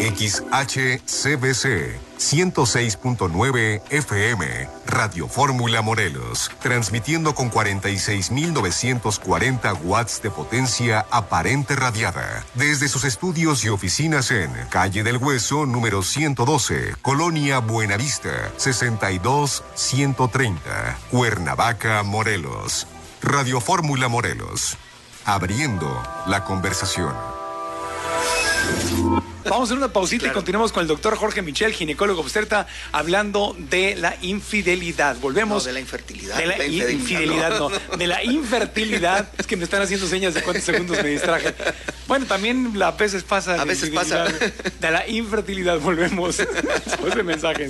XHCBC 106.9 FM, Radio Fórmula Morelos, transmitiendo con 46.940 watts de potencia aparente radiada, desde sus estudios y oficinas en Calle del Hueso, número 112, Colonia Buenavista, 62130, Cuernavaca, Morelos. Radio Fórmula Morelos, abriendo la conversación. Vamos a hacer una pausita y continuamos con el doctor Jorge Michel, ginecólogo obstetra, hablando de la infidelidad. Volvemos. No, de la infertilidad. De la infidelidad, no. De la infertilidad. Es que me están haciendo señas de cuántos segundos me distraje. Bueno, también a veces pasa. A veces pasa. De la infertilidad. Volvemos después de mensajes.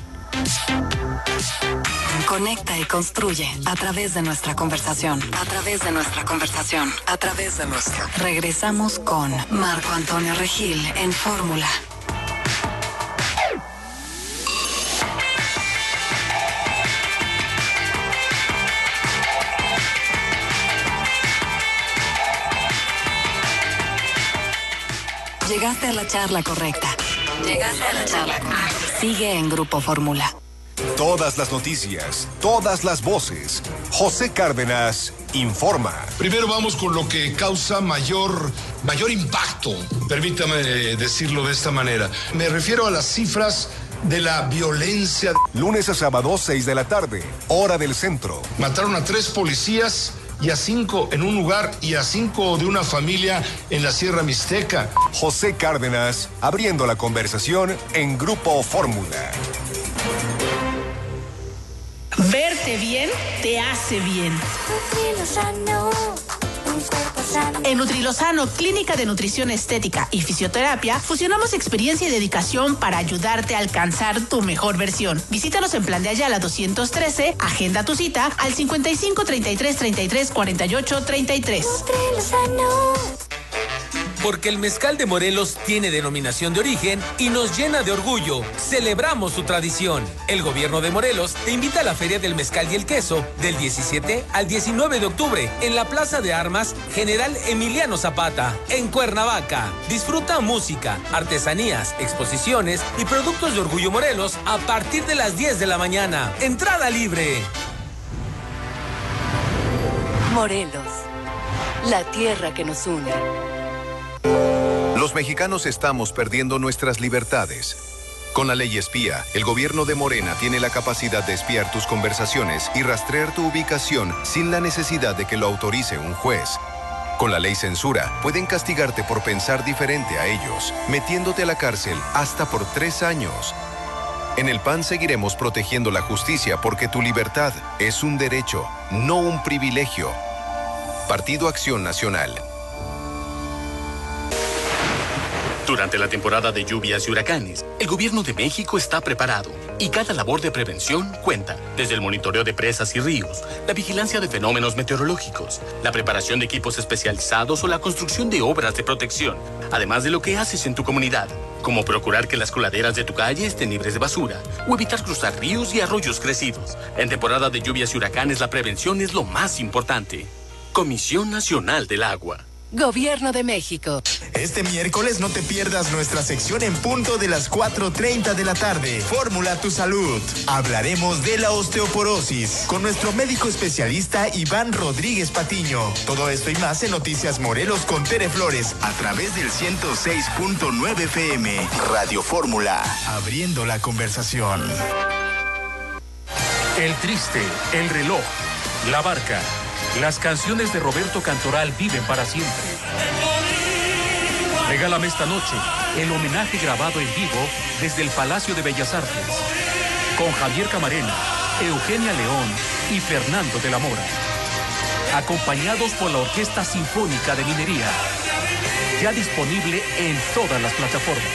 Conecta y construye a través de nuestra conversación. A través de nuestra conversación. A través de nuestra. Regresamos con Marco Antonio Regil en Fórmula. Llegaste a la charla correcta. Llegaste a la charla correcta. Sigue en Grupo Fórmula. Todas las noticias, todas las voces. José Cárdenas informa. Primero vamos con lo que causa mayor impacto, permítame decirlo de esta manera. Me refiero a las cifras de la violencia. Lunes a sábado, 6 de la tarde, hora del centro. Mataron a 3 policías y a 5 en un lugar y a 5 de una familia en la Sierra Mixteca. José Cárdenas, abriendo la conversación en Grupo Fórmula. Verte bien te hace bien. Nutrilosano, un cuerpo sano. En Nutrilosano, Clínica de Nutrición Estética y Fisioterapia, fusionamos experiencia y dedicación para ayudarte a alcanzar tu mejor versión. Visítanos en Plan de Ayala 213, agenda tu cita al 55 33 33 48 33. Nutrilosano. Porque el mezcal de Morelos tiene denominación de origen y nos llena de orgullo. Celebramos su tradición. El gobierno de Morelos te invita a la Feria del Mezcal y el Queso del 17 al 19 de octubre en la Plaza de Armas General Emiliano Zapata, en Cuernavaca. Disfruta música, artesanías, exposiciones y productos de Orgullo Morelos a partir de las 10 de la mañana. Entrada libre. Morelos, la tierra que nos une. Los mexicanos estamos perdiendo nuestras libertades. Con la ley espía, el gobierno de Morena tiene la capacidad de espiar tus conversaciones y rastrear tu ubicación sin la necesidad de que lo autorice un juez. Con la ley censura, pueden castigarte por pensar diferente a ellos, metiéndote a la cárcel hasta por 3 años. En el PAN seguiremos protegiendo la justicia porque tu libertad es un derecho, no un privilegio. Partido Acción Nacional. Durante la temporada de lluvias y huracanes, el gobierno de México está preparado y cada labor de prevención cuenta, desde el monitoreo de presas y ríos, la vigilancia de fenómenos meteorológicos, la preparación de equipos especializados o la construcción de obras de protección, además de lo que haces en tu comunidad, como procurar que las coladeras de tu calle estén libres de basura o evitar cruzar ríos y arroyos crecidos. En temporada de lluvias y huracanes, la prevención es lo más importante. Comisión Nacional del Agua. Gobierno de México. Este miércoles no te pierdas nuestra sección en punto de las 4:30 de la tarde. Fórmula tu salud. Hablaremos de la osteoporosis con nuestro médico especialista Iván Rodríguez Patiño. Todo esto y más en Noticias Morelos con Tere Flores a través del 106.9 FM. Radio Fórmula. Abriendo la conversación. El Triste, El Reloj, La Barca. Las canciones de Roberto Cantoral viven para siempre. Regálame esta noche el homenaje grabado en vivo desde el Palacio de Bellas Artes, con Javier Camarena, Eugenia León y Fernando de la Mora, acompañados por la Orquesta Sinfónica de Minería, ya disponible en todas las plataformas.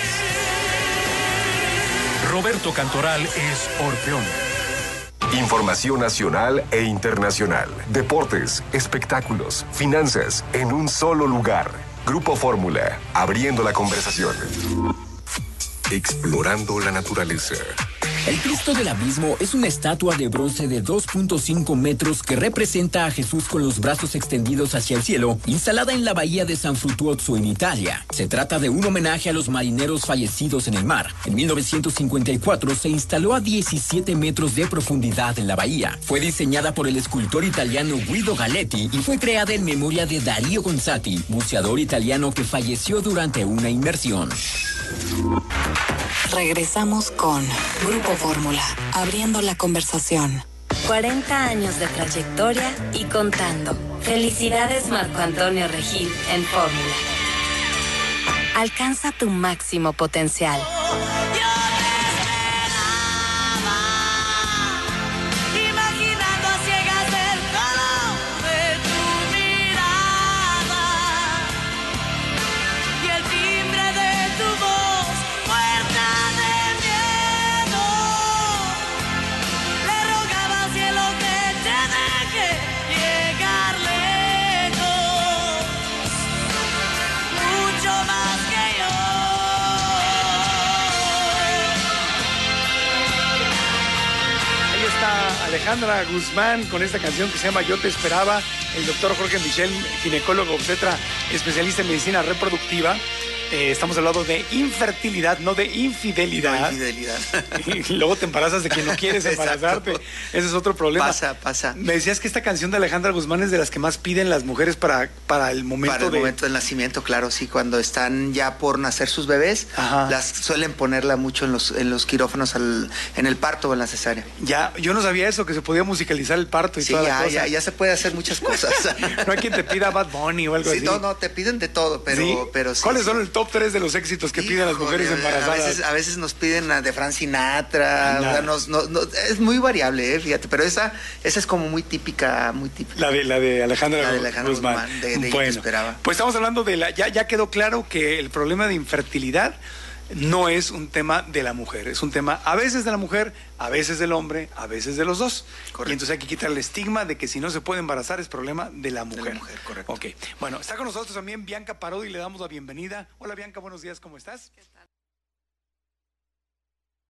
Roberto Cantoral es Orfeón. Información nacional e internacional. Deportes, espectáculos, finanzas, en un solo lugar. Grupo Fórmula, abriendo la conversación. Explorando la naturaleza. El Cristo del Abismo es una estatua de bronce de 2.5 metros que representa a Jesús con los brazos extendidos hacia el cielo, instalada en la bahía de San Frutuoso en Italia. Se trata de un homenaje a los marineros fallecidos en el mar. En 1954 se instaló a 17 metros de profundidad en la bahía. Fue diseñada por el escultor italiano Guido Galletti y fue creada en memoria de Dario Gonzatti, buceador italiano que falleció durante una inmersión. Regresamos con Grupo Fórmula, abriendo la conversación. 40 años de trayectoria y contando. Felicidades, Marco Antonio Regil, en Fórmula. Alcanza tu máximo potencial. Alejandra Guzmán con esta canción que se llama Yo te esperaba. El doctor Jorge Michel, ginecólogo obstetra, especialista en medicina reproductiva. Estamos hablando de infertilidad, no de infidelidad. No, infidelidad. Y luego te embarazas de quien no quieres embarazarte. Ese es otro problema. Pasa. Me decías que esta canción de Alejandra Guzmán es de las que más piden las mujeres para el momento Para el momento del nacimiento, claro, sí. Cuando están ya por nacer sus bebés, las suelen ponerla mucho en los quirófanos en el parto o en la cesárea. Ya, yo no sabía eso, que se podía musicalizar el parto y toda la cosa. Ya se puede hacer muchas cosas. No hay quien te pida Bad Bunny o algo así. No, te piden de todo, pero sí. ¿Cuáles son el top 3 de los éxitos que piden las mujeres embarazadas? A veces nos piden de Frank Sinatra, o sea, es muy variable, fíjate, pero esa es como muy típica. La de Alejandra Guzmán. De bueno, esperaba. Pues estamos hablando de ya quedó claro que el problema de infertilidad no es un tema de la mujer, es un tema a veces de la mujer, a veces del hombre, a veces de los dos. Correcto. Y entonces hay que quitar el estigma de que si no se puede embarazar es problema de la mujer. De la mujer, correcto. Ok, bueno, está con nosotros también Bianca Parodi y le damos la bienvenida. Hola Bianca, buenos días, ¿cómo estás? ¿Qué tal?